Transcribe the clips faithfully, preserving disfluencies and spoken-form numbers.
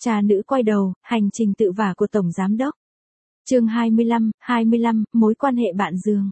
Cha nữ quay đầu, hành trình tự vả của Tổng Giám Đốc. Chương hai mươi lăm, hai mươi lăm, mối quan hệ bạn giường.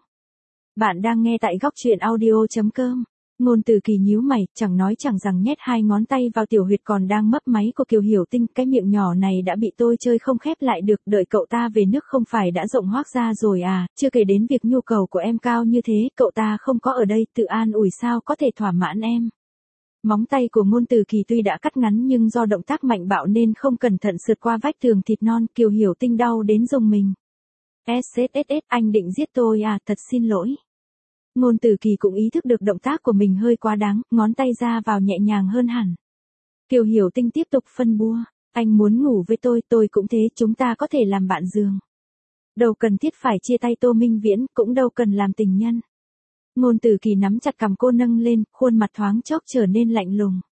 Bạn đang nghe tại góc truyện audio chấm com. Ngôn Từ Kỳ nhíu mày, chẳng nói chẳng rằng nhét hai ngón tay vào tiểu huyệt còn đang mấp máy của Kiều Hiểu Tinh, cái miệng nhỏ này đã bị tôi chơi không khép lại được, đợi cậu ta về nước không phải đã rộng hoác ra rồi à, chưa kể đến việc nhu cầu của em cao như thế, cậu ta không có ở đây, tự an ủi sao có thể thỏa mãn em. Móng tay của Ngôn Từ Kỳ tuy đã cắt ngắn nhưng do động tác mạnh bạo nên không cẩn thận sượt qua vách tường thịt non, Kiều Hiểu Tinh đau đến rùng mình. ét ét ét, anh định giết tôi à, thật xin lỗi. Ngôn Từ Kỳ cũng ý thức được động tác của mình hơi quá đáng, ngón tay ra vào nhẹ nhàng hơn hẳn. Kiều Hiểu Tinh tiếp tục phân bua, anh muốn ngủ với tôi, tôi cũng thế, chúng ta có thể làm bạn giường. Đâu cần thiết phải chia tay Tô Minh Viễn, cũng đâu cần làm tình nhân. Ngôn Từ Kỳ nắm chặt cằm cô nâng lên, khuôn mặt thoáng chốc trở nên lạnh lùng.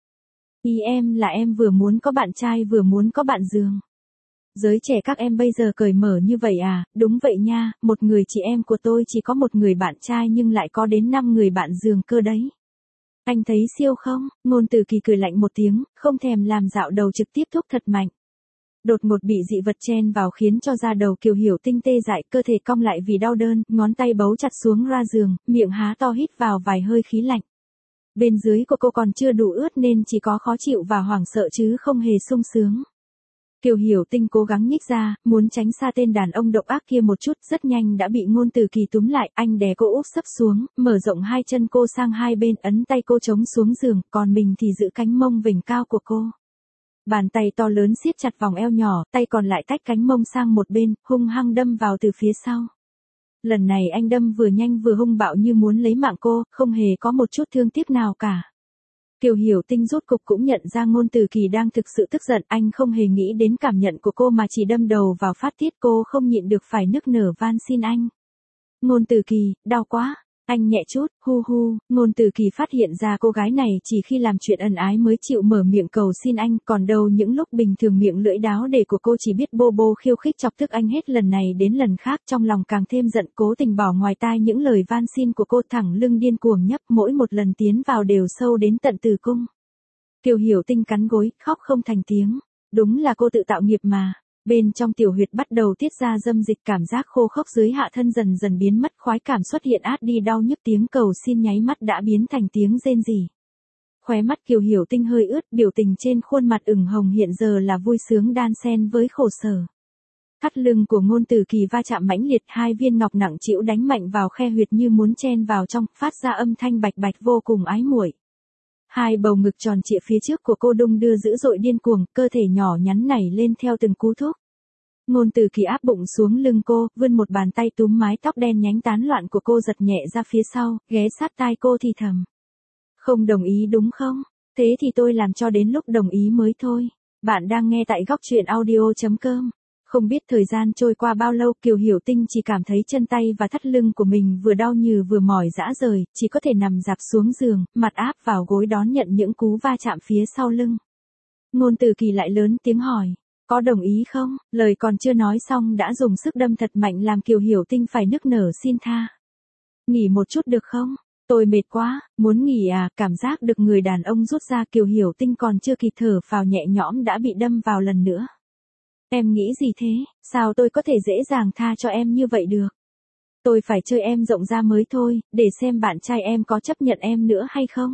Ý em là em vừa muốn có bạn trai vừa muốn có bạn giường. Giới trẻ các em bây giờ cởi mở như vậy à, đúng vậy nha, một người chị em của tôi chỉ có một người bạn trai nhưng lại có đến năm người bạn giường cơ đấy. Anh thấy siêu không? Ngôn Từ Kỳ cười lạnh một tiếng, không thèm làm dạo đầu trực tiếp thúc thật mạnh. Đột ngột bị dị vật chen vào khiến cho da đầu Kiều Hiểu Tinh tê dại, cơ thể cong lại vì đau đớn, ngón tay bấu chặt xuống ra giường, miệng há to hít vào vài hơi khí lạnh. Bên dưới của cô còn chưa đủ ướt nên chỉ có khó chịu và hoảng sợ chứ không hề sung sướng. Kiều Hiểu Tinh cố gắng nhích ra, muốn tránh xa tên đàn ông độc ác kia một chút, rất nhanh đã bị Ngôn Từ Kỳ túm lại, anh đè cô úp sấp xuống, mở rộng hai chân cô sang hai bên, ấn tay cô chống xuống giường, còn mình thì giữ cánh mông vểnh cao của cô. Bàn tay to lớn siết chặt vòng eo nhỏ, tay còn lại tách cánh mông sang một bên, hung hăng đâm vào từ phía sau. Lần này anh đâm vừa nhanh vừa hung bạo như muốn lấy mạng cô, không hề có một chút thương tiếc nào cả. Kiều Hiểu Tinh rốt cục cũng nhận ra Ngôn Từ Kỳ đang thực sự tức giận, anh không hề nghĩ đến cảm nhận của cô mà chỉ đâm đầu vào phát tiết, cô không nhịn được phải nức nở van xin anh. Ngôn Từ Kỳ, đau quá. Anh nhẹ chút, hu hu. Ngôn Từ Kỳ phát hiện ra cô gái này chỉ khi làm chuyện ân ái mới chịu mở miệng cầu xin anh, còn đâu những lúc bình thường miệng lưỡi đáo để của cô chỉ biết bô bô khiêu khích chọc tức anh hết lần này đến lần khác, trong lòng càng thêm giận, cố tình bỏ ngoài tai những lời van xin của cô, thẳng lưng điên cuồng nhấp, mỗi một lần tiến vào đều sâu đến tận tử cung. Kiều Hiểu Tinh cắn gối, khóc không thành tiếng. Đúng là cô tự tạo nghiệp mà. Bên trong tiểu huyệt bắt đầu tiết ra dâm dịch, cảm giác khô khốc dưới hạ thân dần dần biến mất, khoái cảm xuất hiện át đi đau nhức, tiếng cầu xin nháy mắt đã biến thành tiếng rên rỉ. Khóe mắt Kiều Hiểu Tinh hơi ướt, biểu tình trên khuôn mặt ửng hồng hiện giờ là vui sướng đan xen với khổ sở. Thắt lưng của Ngôn Từ Kỳ va chạm mãnh liệt, hai viên ngọc nặng trĩu đánh mạnh vào khe huyệt như muốn chen vào trong, phát ra âm thanh bạch bạch vô cùng ái muội. Hai bầu ngực tròn trịa phía trước của cô đung đưa dữ dội điên cuồng, cơ thể nhỏ nhắn nảy lên theo từng cú thúc. Ngôn Từ Kỳ áp bụng xuống lưng cô, vươn một bàn tay túm mái tóc đen nhánh tán loạn của cô giật nhẹ ra phía sau, ghé sát tai cô thì thầm. Không đồng ý đúng không? Thế thì tôi làm cho đến lúc đồng ý mới thôi. Bạn đang nghe tại góc truyện audio chấm com. Không biết thời gian trôi qua bao lâu, Kiều Hiểu Tinh chỉ cảm thấy chân tay và thắt lưng của mình vừa đau như vừa mỏi rã rời, chỉ có thể nằm dạp xuống giường, mặt áp vào gối đón nhận những cú va chạm phía sau lưng. Ngôn Từ Kỳ lại lớn tiếng hỏi, có đồng ý không? Lời còn chưa nói xong đã dùng sức đâm thật mạnh làm Kiều Hiểu Tinh phải nức nở xin tha. Nghỉ một chút được không? Tôi mệt quá, muốn nghỉ à? Cảm giác được người đàn ông rút ra, Kiều Hiểu Tinh còn chưa kịp thở phào nhẹ nhõm đã bị đâm vào lần nữa. Em nghĩ gì thế? Sao tôi có thể dễ dàng tha cho em như vậy được? Tôi phải chơi em rộng ra mới thôi, để xem bạn trai em có chấp nhận em nữa hay không.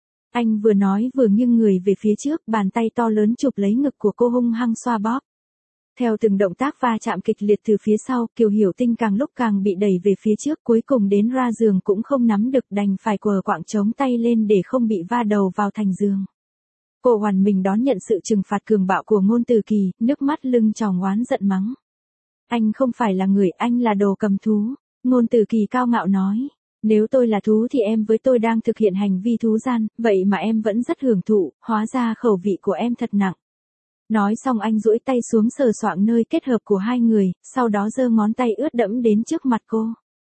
Anh vừa nói vừa nghiêng người về phía trước, bàn tay to lớn chụp lấy ngực của cô hung hăng xoa bóp. Theo từng động tác va chạm kịch liệt từ phía sau, Kiều Hiểu Tinh càng lúc càng bị đẩy về phía trước, cuối cùng đến ra giường cũng không nắm được, đành phải quờ quạng chống tay lên để không bị va đầu vào thành giường. Cô hoàn mình đón nhận sự trừng phạt cường bạo của Ngôn Từ Kỳ, nước mắt lưng tròng oán giận mắng. Anh không phải là người, anh là đồ cầm thú. Ngôn Từ Kỳ cao ngạo nói. Nếu tôi là thú thì em với tôi đang thực hiện hành vi thú gian, vậy mà em vẫn rất hưởng thụ, hóa ra khẩu vị của em thật nặng. Nói xong anh duỗi tay xuống sờ soạng nơi kết hợp của hai người, sau đó giơ ngón tay ướt đẫm đến trước mặt cô.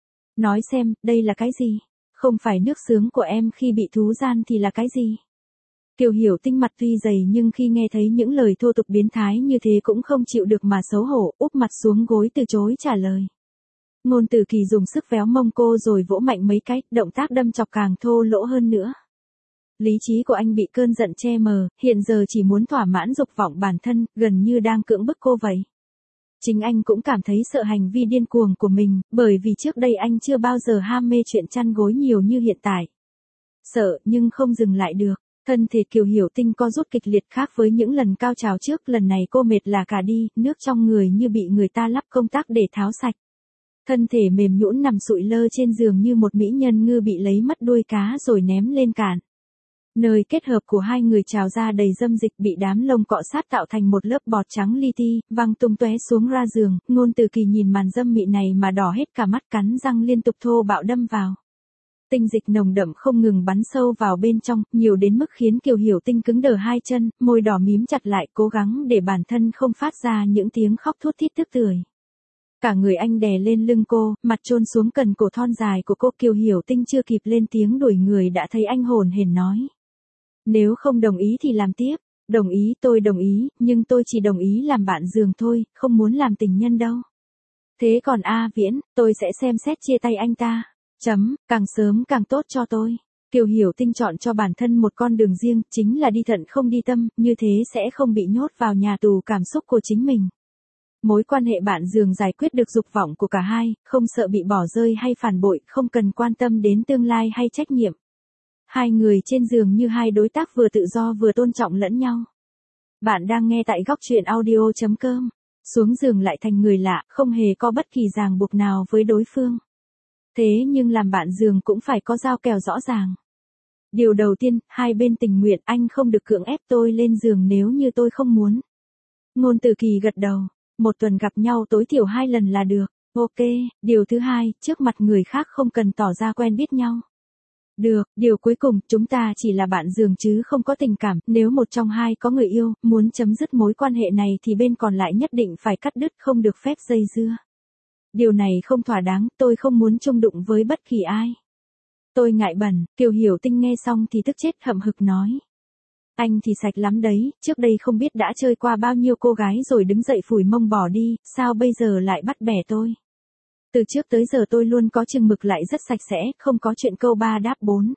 Nói xem, đây là cái gì? Không phải nước sướng của em khi bị thú gian thì là cái gì? Kiều Hiểu Tinh mặt tuy dày nhưng khi nghe thấy những lời thô tục biến thái như thế cũng không chịu được mà xấu hổ, úp mặt xuống gối từ chối trả lời. Ngôn Từ Kỳ dùng sức véo mông cô rồi vỗ mạnh mấy cái, động tác đâm chọc càng thô lỗ hơn nữa. Lý trí của anh bị cơn giận che mờ, hiện giờ chỉ muốn thỏa mãn dục vọng bản thân, gần như đang cưỡng bức cô vậy. Chính anh cũng cảm thấy sợ hành vi điên cuồng của mình, bởi vì trước đây anh chưa bao giờ ham mê chuyện chăn gối nhiều như hiện tại. Sợ, nhưng không dừng lại được. Thân thể Kiều Hiểu Tinh co rút kịch liệt khác với những lần cao trào trước, lần này cô mệt là cả đi, nước trong người như bị người ta lắp công tắc để tháo sạch. Thân thể mềm nhũn nằm sụi lơ trên giường như một mỹ nhân ngư bị lấy mất đuôi cá rồi ném lên cạn. Nơi kết hợp của hai người trào ra đầy dâm dịch bị đám lông cọ sát tạo thành một lớp bọt trắng li ti, văng tung tóe xuống ra giường, Ngôn Từ Kỳ nhìn màn dâm mị này mà đỏ hết cả mắt, cắn răng liên tục thô bạo đâm vào. Tinh dịch nồng đậm không ngừng bắn sâu vào bên trong, nhiều đến mức khiến Kiều Hiểu Tinh cứng đờ hai chân, môi đỏ mím chặt lại, cố gắng để bản thân không phát ra những tiếng khóc thút thít tức tưởi. Cả người anh đè lên lưng cô, mặt chôn xuống cần cổ thon dài của cô. Kiều Hiểu Tinh chưa kịp lên tiếng đuổi người đã thấy anh hồn hển nói. Nếu không đồng ý thì làm tiếp. Đồng ý, tôi đồng ý, nhưng tôi chỉ đồng ý làm bạn giường thôi, không muốn làm tình nhân đâu. Thế còn A Viễn, tôi sẽ xem xét chia tay anh ta. Chấm, càng sớm càng tốt cho tôi. Kiều Hiểu Tinh chọn cho bản thân một con đường riêng, chính là đi thận không đi tâm, như thế sẽ không bị nhốt vào nhà tù cảm xúc của chính mình. Mối quan hệ bạn giường giải quyết được dục vọng của cả hai, không sợ bị bỏ rơi hay phản bội, không cần quan tâm đến tương lai hay trách nhiệm. Hai người trên giường như hai đối tác vừa tự do vừa tôn trọng lẫn nhau. Bạn đang nghe tại góc truyện audio chấm com. Xuống giường lại thành người lạ, không hề có bất kỳ ràng buộc nào với đối phương. Thế nhưng làm bạn giường cũng phải có giao kèo rõ ràng. Điều đầu tiên, hai bên tình nguyện, anh không được cưỡng ép tôi lên giường nếu như tôi không muốn. Ngôn Từ Kỳ gật đầu. Một tuần gặp nhau tối thiểu hai lần là được. Ok, điều thứ hai, trước mặt người khác không cần tỏ ra quen biết nhau. Được, điều cuối cùng, chúng ta chỉ là bạn giường chứ không có tình cảm, nếu một trong hai có người yêu, muốn chấm dứt mối quan hệ này thì bên còn lại nhất định phải cắt đứt, không được phép dây dưa. Điều này không thỏa đáng, tôi không muốn chung đụng với bất kỳ ai. Tôi ngại bẩn. Kiều Hiểu Tinh nghe xong thì tức chết, hậm hực nói. Anh thì sạch lắm đấy, trước đây không biết đã chơi qua bao nhiêu cô gái rồi đứng dậy phủi mông bỏ đi, sao bây giờ lại bắt bẻ tôi? Từ trước tới giờ tôi luôn có chừng mực, lại rất sạch sẽ, không có chuyện câu ba đáp bốn.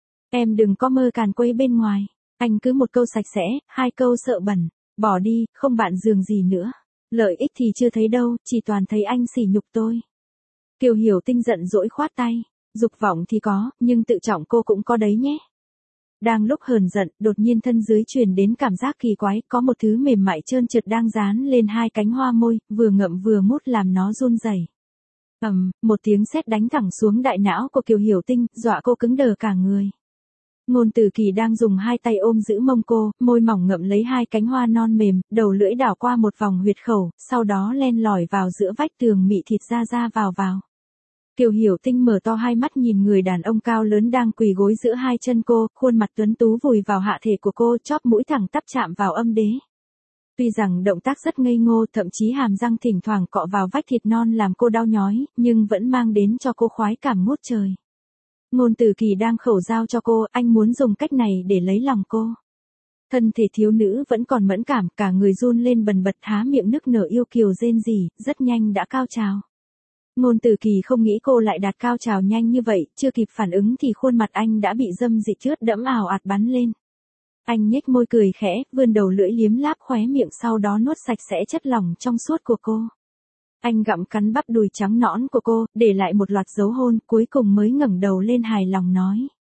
Em đừng có mơ càn quấy bên ngoài, anh cứ một câu sạch sẽ, hai câu sợ bẩn, bỏ đi, không bạn giường gì nữa. Lợi ích thì chưa thấy đâu, chỉ toàn thấy anh sỉ nhục tôi. Kiều Hiểu Tinh giận dỗi khoát tay, dục vọng thì có, nhưng tự trọng cô cũng có đấy nhé. Đang lúc hờn giận, đột nhiên thân dưới truyền đến cảm giác kỳ quái, có một thứ mềm mại trơn trượt đang dán lên hai cánh hoa môi, vừa ngậm vừa mút làm nó run rẩy. Ầm, um, một tiếng sét đánh thẳng xuống đại não của Kiều Hiểu Tinh, dọa cô cứng đờ cả người. Ngôn Từ Kỳ đang dùng hai tay ôm giữ mông cô, môi mỏng ngậm lấy hai cánh hoa non mềm, đầu lưỡi đảo qua một vòng huyệt khẩu, sau đó len lỏi vào giữa vách tường mị thịt ra ra vào vào. Kiều Hiểu Tinh mở to hai mắt nhìn người đàn ông cao lớn đang quỳ gối giữa hai chân cô, khuôn mặt tuấn tú vùi vào hạ thể của cô, chóp mũi thẳng tắp chạm vào âm đế. Tuy rằng động tác rất ngây ngô, thậm chí hàm răng thỉnh thoảng cọ vào vách thịt non làm cô đau nhói, nhưng vẫn mang đến cho cô khoái cảm ngút trời. Ngôn Từ Kỳ đang khẩu giao cho cô, anh muốn dùng cách này để lấy lòng cô. Thân thể thiếu nữ vẫn còn mẫn cảm, cả người run lên bần bật, há miệng nức nở yêu kiều rên rỉ, rất nhanh đã cao trào. Ngôn Từ Kỳ không nghĩ cô lại đạt cao trào nhanh như vậy, chưa kịp phản ứng thì khuôn mặt anh đã bị dâm dịch ướt đẫm ào ạt bắn lên. Anh nhếch môi cười khẽ, vươn đầu lưỡi liếm láp khóe miệng, sau đó nuốt sạch sẽ chất lỏng trong suốt của cô. Anh gặm cắn bắp đùi trắng nõn của cô, để lại một loạt dấu hôn, cuối cùng mới ngẩng đầu lên hài lòng nói.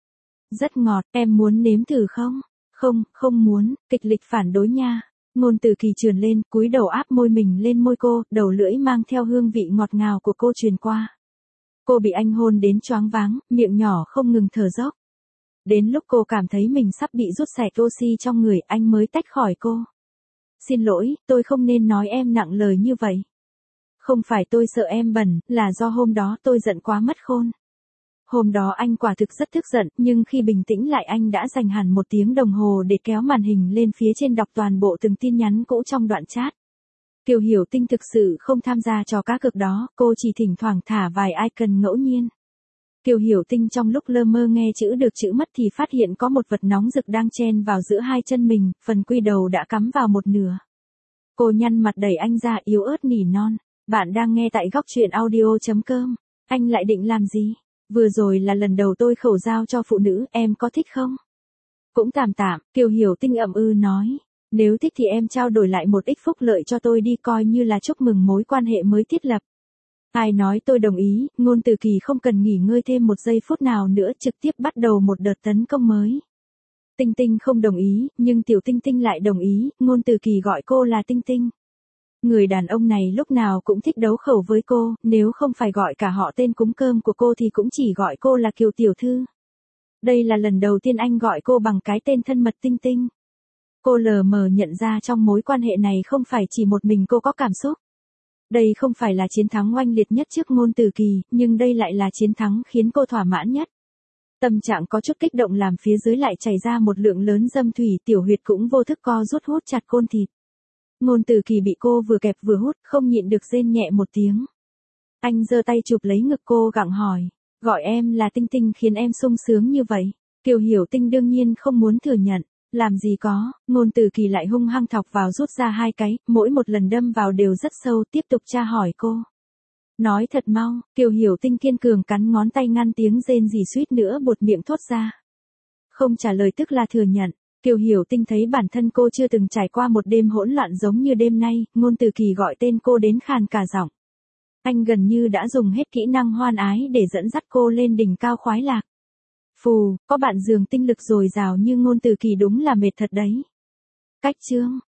Rất ngọt, em muốn nếm thử không? Không, không muốn, kịch liệt phản đối nha. Ngôn Từ Kỳ trườn lên, cúi đầu áp môi mình lên môi cô, đầu lưỡi mang theo hương vị ngọt ngào của cô truyền qua. Cô bị anh hôn đến choáng váng, miệng nhỏ không ngừng thở dốc. Đến lúc cô cảm thấy mình sắp bị rút sạch oxy trong người, anh mới tách khỏi cô. Xin lỗi, tôi không nên nói em nặng lời như vậy. Không phải tôi sợ em bẩn, là do hôm đó tôi giận quá mất khôn. Hôm đó anh quả thực rất tức giận, nhưng khi bình tĩnh lại anh đã dành hẳn một tiếng đồng hồ để kéo màn hình lên phía trên đọc toàn bộ từng tin nhắn cũ trong đoạn chat. Kiều Hiểu Tinh thực sự không tham gia trò cá cược đó, cô chỉ thỉnh thoảng thả vài icon ngẫu nhiên. Kiều Hiểu Tinh trong lúc lơ mơ nghe chữ được chữ mất thì phát hiện có một vật nóng rực đang chen vào giữa hai chân mình, phần quy đầu đã cắm vào một nửa. Cô nhăn mặt đẩy anh ra, yếu ớt nỉ non. Bạn đang nghe tại góc truyện audio chấm com. Anh lại định làm gì? Vừa rồi là lần đầu tôi khẩu giao cho phụ nữ, em có thích không? Cũng tạm tạm, Kiều Hiểu Tinh ậm ừ nói. Nếu thích thì em trao đổi lại một ít phúc lợi cho tôi đi, coi như là chúc mừng mối quan hệ mới thiết lập. Ai nói tôi đồng ý, Ngôn Từ Kỳ không cần nghỉ ngơi thêm một giây phút nào nữa, trực tiếp bắt đầu một đợt tấn công mới. Tinh Tinh không đồng ý, nhưng Tiểu Tinh Tinh lại đồng ý, Ngôn Từ Kỳ gọi cô là Tinh Tinh. Người đàn ông này lúc nào cũng thích đấu khẩu với cô, nếu không phải gọi cả họ tên cúng cơm của cô thì cũng chỉ gọi cô là Kiều Tiểu Thư. Đây là lần đầu tiên anh gọi cô bằng cái tên thân mật Tinh Tinh. Cô lờ mờ nhận ra trong mối quan hệ này không phải chỉ một mình cô có cảm xúc. Đây không phải là chiến thắng oanh liệt nhất trước Ngôn Từ Kỳ, nhưng đây lại là chiến thắng khiến cô thỏa mãn nhất. Tâm trạng có chút kích động làm phía dưới lại chảy ra một lượng lớn dâm thủy, tiểu huyệt cũng vô thức co rút hút chặt côn thịt. Ngôn Từ Kỳ bị cô vừa kẹp vừa hút, không nhịn được rên nhẹ một tiếng. Anh giơ tay chụp lấy ngực cô gặng hỏi, gọi em là Tinh Tinh khiến em sung sướng như vậy. Kiều Hiểu Tinh đương nhiên không muốn thừa nhận. Làm gì có, Ngôn Từ Kỳ lại hung hăng thọc vào rút ra hai cái, mỗi một lần đâm vào đều rất sâu, tiếp tục tra hỏi cô. Nói thật mau, Kiều Hiểu Tinh kiên cường cắn ngón tay ngăn tiếng rên rỉ suýt nữa buột miệng thốt ra. Không trả lời tức là thừa nhận. Kiều Hiểu Tinh thấy bản thân cô chưa từng trải qua một đêm hỗn loạn giống như đêm nay, Ngôn Từ Kỳ gọi tên cô đến khàn cả giọng. Anh gần như đã dùng hết kỹ năng hoan ái để dẫn dắt cô lên đỉnh cao khoái lạc. Phù, có bạn giường tinh lực dồi dào như Ngôn Từ Kỳ đúng là mệt thật đấy. Cách chương